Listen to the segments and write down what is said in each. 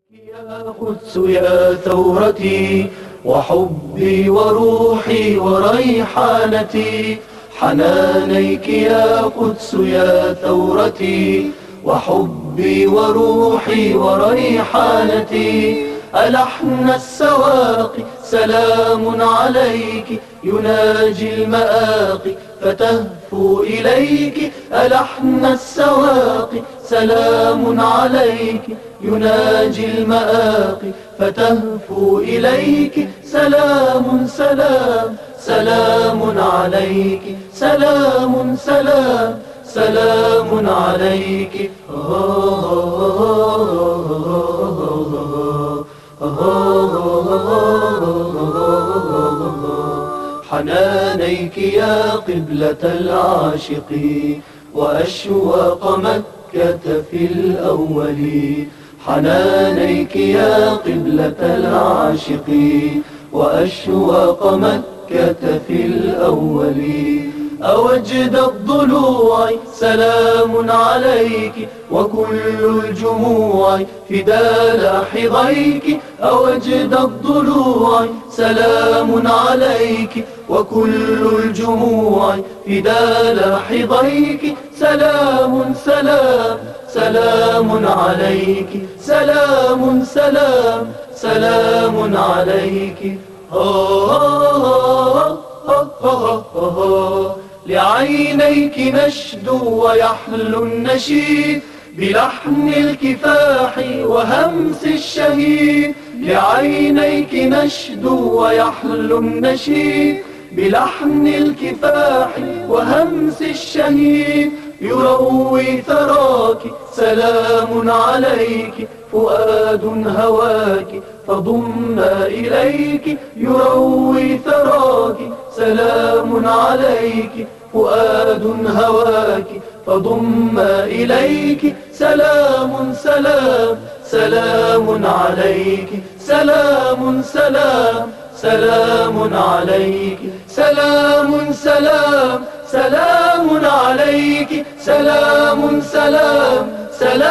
يا قدس يا ثورتي وحبي وروحي وريحانتي، حنانيك يا قدس يا ثورتي وحبي وروحي وريحانتي. ألحن السواقي سلام عليك يناجي المآقي فتهفو إليك. ألحن السواقي سلام عليك يناجي المآقي فتهفو إليك. سلام سلام سلام عليك، سلام سلام سلام عليك. حنانيك يا قبلة العاشقين وأشواق مكة في الأولين. حنانيك يا قبلة العاشقين وأشواق مكة في الأولين. أوجد الضلوع سلام عليك وكل الجموع فدا لاحظيك. أوجد الضلوع سلام عليك وكل الجموع فدا لاحظيك. سلام سلام سلام عليك، سلام سلام سلام عليك. لعينيك نشدو ويحلو النشيد بلحن الكفاح وهمس الشهيد. لعينيك نشدو ويحلو النشيد بلحن الكفاح وهمس الشهيد. يروي ثراك سلام عليك فؤاد هواك فضم إليك. يروي ثراك سلام عليك فؤاد هواك فضم إليك. سلام سلام سلام عليك، سلام سلام سلام عليك. سلام سلام سلام عليك، سلام سلام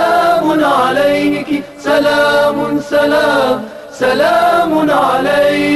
سلام عليك. سلام سلام سلام عليك.